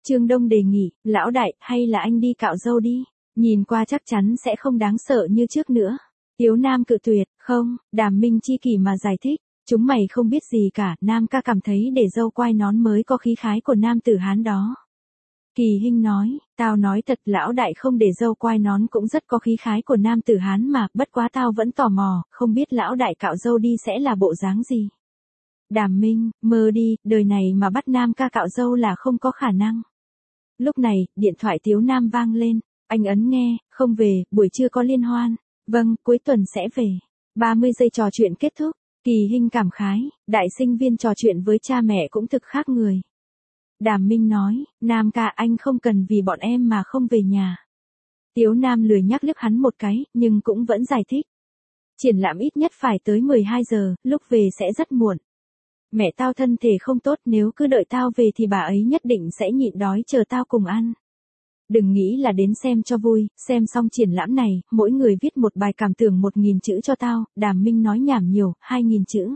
Trương Đông đề nghị, lão đại, hay là anh đi cạo râu đi, nhìn qua chắc chắn sẽ không đáng sợ như trước nữa. Tiếu Nam cự tuyệt, không, Đàm Minh chi kỷ mà giải thích, chúng mày không biết gì cả, Nam ca cảm thấy để râu quai nón mới có khí khái của nam tử Hán đó. Kỳ Hinh nói, tao nói thật lão đại không để râu quai nón cũng rất có khí khái của nam tử Hán mà, bất quá tao vẫn tò mò, không biết lão đại cạo râu đi sẽ là bộ dáng gì. Đàm Minh, mơ đi, đời này mà bắt Nam ca cạo râu là không có khả năng. Lúc này, điện thoại Tiếu Nam vang lên, anh ấn nghe, không về, buổi trưa có liên hoan, vâng, cuối tuần sẽ về. 30 giây trò chuyện kết thúc, Kỳ Hinh cảm khái, đại sinh viên trò chuyện với cha mẹ cũng thực khác người. Đàm Minh nói, Nam ca anh không cần vì bọn em mà không về nhà. Tiếu Nam lười nhắc liếc hắn một cái, nhưng cũng vẫn giải thích. Triển lãm ít nhất phải tới 12 giờ, lúc về sẽ rất muộn. Mẹ tao thân thể không tốt, nếu cứ đợi tao về thì bà ấy nhất định sẽ nhịn đói chờ tao cùng ăn. Đừng nghĩ là đến xem cho vui, xem xong triển lãm này, mỗi người viết một bài cảm tưởng 1.000 chữ cho tao. Đàm Minh nói nhảm nhiều, 2.000 chữ.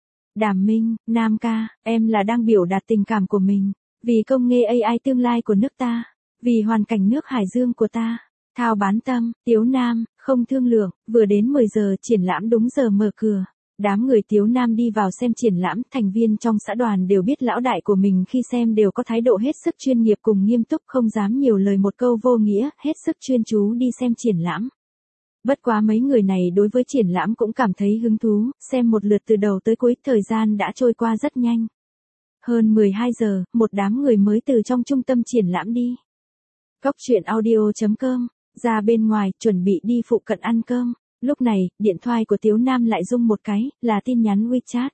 Đàm Minh, Nam ca, em là đang biểu đạt tình cảm của mình, vì công nghệ AI tương lai của nước ta, vì hoàn cảnh nước Hải Dương của ta. Thao bán tâm, Tiếu Nam, không thương lượng, vừa đến 10 giờ triển lãm đúng giờ mở cửa. Đám người Tiếu Nam đi vào xem triển lãm, thành viên trong xã đoàn đều biết lão đại của mình khi xem đều có thái độ hết sức chuyên nghiệp cùng nghiêm túc, không dám nhiều lời một câu vô nghĩa, hết sức chuyên chú đi xem triển lãm. Bất quá mấy người này đối với triển lãm cũng cảm thấy hứng thú, xem một lượt từ đầu tới cuối, thời gian đã trôi qua rất nhanh. Hơn 12 giờ, một đám người mới từ trong trung tâm triển lãm đi. Cóc truyện audio.com, ra bên ngoài, chuẩn bị đi phụ cận ăn cơm. Lúc này, điện thoại của Tiếu Nam lại rung một cái, là tin nhắn WeChat.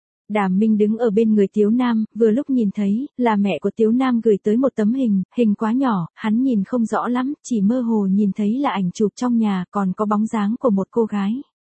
Đàm Minh đứng ở bên người Tiếu Nam, vừa lúc nhìn thấy, là mẹ của Tiếu Nam gửi tới một tấm hình quá nhỏ, hắn nhìn không rõ lắm, chỉ mơ hồ nhìn thấy là ảnh chụp trong nhà, còn có bóng dáng của một cô gái.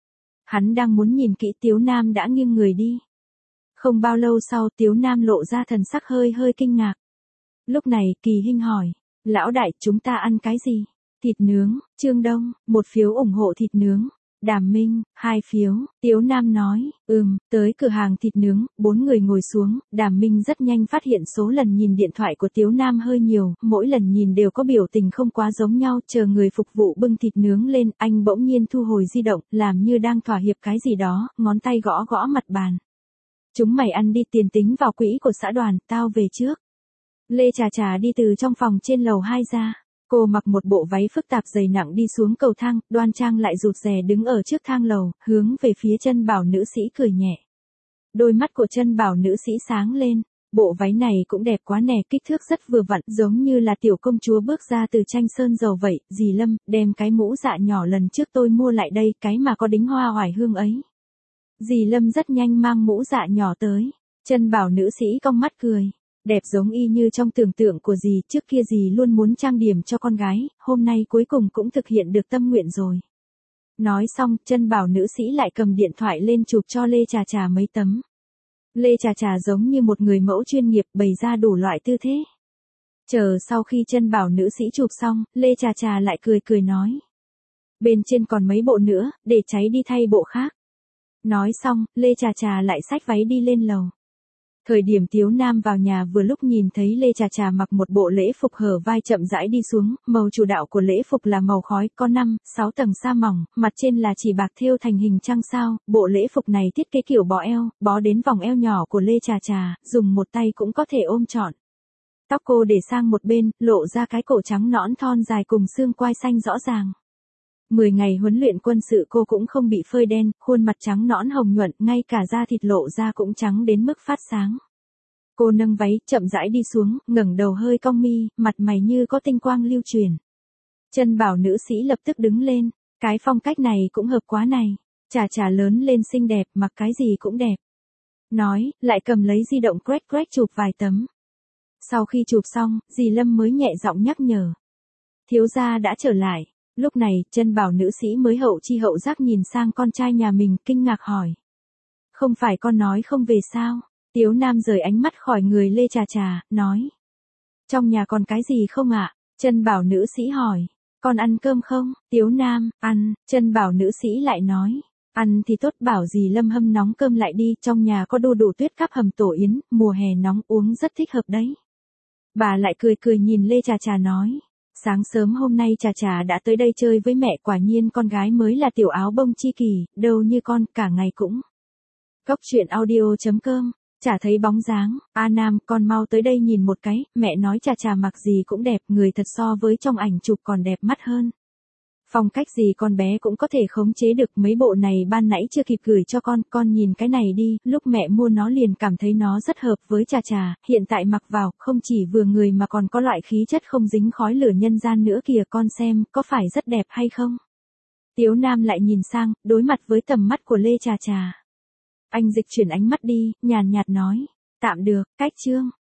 Hắn đang muốn nhìn kỹ, Tiếu Nam đã nghiêng người đi. Không bao lâu sau, Tiếu Nam lộ ra thần sắc hơi kinh ngạc. Lúc này, Kỳ Hinh hỏi, lão đại, chúng ta ăn cái gì? Thịt nướng. Trương Đông, 1 phiếu ủng hộ thịt nướng. Đàm Minh, 2 phiếu. Tiếu Nam nói, tới cửa hàng thịt nướng, 4 người ngồi xuống. Đàm Minh rất nhanh phát hiện số lần nhìn điện thoại của Tiếu Nam hơi nhiều, mỗi lần nhìn đều có biểu tình không quá giống nhau. Chờ người phục vụ bưng thịt nướng lên, anh bỗng nhiên thu hồi di động, làm như đang thỏa hiệp cái gì đó, ngón tay gõ mặt bàn. Chúng mày ăn đi, tiền tính vào quỹ của xã đoàn, tao về trước. Lê Trà đi từ trong phòng trên lầu 2 ra. Cô mặc một bộ váy phức tạp dày nặng đi xuống cầu thang, đoan trang lại rụt rè đứng ở trước thang lầu, hướng về phía Chân Bảo nữ sĩ cười nhẹ. Đôi mắt của Chân Bảo nữ sĩ sáng lên, bộ váy này cũng đẹp quá nè, kích thước rất vừa vặn, giống như là tiểu công chúa bước ra từ tranh sơn dầu vậy. Dì Lâm, đem cái mũ dạ nhỏ lần trước tôi mua lại đây, cái mà có đính hoa oải hương ấy. Dì Lâm rất nhanh mang mũ dạ nhỏ tới. Chân Bảo nữ sĩ cong mắt cười. Đẹp giống y như trong tưởng tượng của dì, trước kia dì luôn muốn trang điểm cho con gái, hôm nay cuối cùng cũng thực hiện được tâm nguyện rồi. Nói xong, Chân Bảo nữ sĩ lại cầm điện thoại lên chụp cho Lê Trà mấy tấm. Lê Trà giống như một người mẫu chuyên nghiệp bày ra đủ loại tư thế. Chờ sau khi Chân Bảo nữ sĩ chụp xong, Lê Trà lại cười nói. Bên trên còn mấy bộ nữa, để cháy đi thay bộ khác. Nói xong, Lê Trà lại xách váy đi lên lầu. Thời điểm Tiếu Nam vào nhà vừa lúc nhìn thấy Lê Trà mặc một bộ lễ phục hở vai chậm rãi đi xuống, màu chủ đạo của lễ phục là màu khói, có 5-6 tầng sa mỏng, mặt trên là chỉ bạc thêu thành hình trăng sao, bộ lễ phục này thiết kế kiểu bó eo, bó đến vòng eo nhỏ của Lê Trà, dùng một tay cũng có thể ôm trọn. Tóc cô để sang một bên, lộ ra cái cổ trắng nõn thon dài cùng xương quai xanh rõ ràng. 10 ngày huấn luyện quân sự cô cũng không bị phơi đen, khuôn mặt trắng nõn hồng nhuận, ngay cả da thịt lộ ra cũng trắng đến mức phát sáng. Cô nâng váy, chậm rãi đi xuống, ngẩng đầu hơi cong mi, mặt mày như có tinh quang lưu truyền. Chân Bảo nữ sĩ lập tức đứng lên, cái phong cách này cũng hợp quá này, Trà lớn lên xinh đẹp, mặc cái gì cũng đẹp. Nói, lại cầm lấy di động crack chụp vài tấm. Sau khi chụp xong, dì Lâm mới nhẹ giọng nhắc nhở. Thiếu gia đã trở lại. Lúc này, Chân Bảo nữ sĩ mới hậu chi hậu giác nhìn sang con trai nhà mình, kinh ngạc hỏi. Không phải con nói không về sao? Tiếu Nam rời ánh mắt khỏi người Lê Trà, nói. Trong nhà còn cái gì không ạ? Chân Bảo nữ sĩ hỏi. Con ăn cơm không? Tiếu Nam, ăn. Chân Bảo nữ sĩ lại nói. Ăn thì tốt, bảo dì Lâm hâm nóng cơm lại đi, trong nhà có đu đủ tuyết cắp hầm tổ yến, mùa hè nóng uống rất thích hợp đấy. Bà lại cười cười nhìn Lê Trà Trà nói. Sáng sớm hôm nay Trà Trà đã tới đây chơi với mẹ, quả nhiên con gái mới là tiểu áo bông chi kỷ, đâu như con, cả ngày cũng. Cốc truyện audio.com, chả thấy bóng dáng. A Nam, con mau tới đây nhìn một cái, mẹ nói Trà Trà mặc gì cũng đẹp, người thật so với trong ảnh chụp còn đẹp mắt hơn. Phong cách gì con bé cũng có thể khống chế được, mấy bộ này ban nãy chưa kịp gửi cho con nhìn cái này đi, lúc mẹ mua nó liền cảm thấy nó rất hợp với Trà Trà, hiện tại mặc vào, không chỉ vừa người mà còn có loại khí chất không dính khói lửa nhân gian nữa kìa, con xem, có phải rất đẹp hay không? Tiếu Nam lại nhìn sang, đối mặt với tầm mắt của Lê Trà Trà. Anh dịch chuyển ánh mắt đi, nhàn nhạt nói, tạm được, cách chương.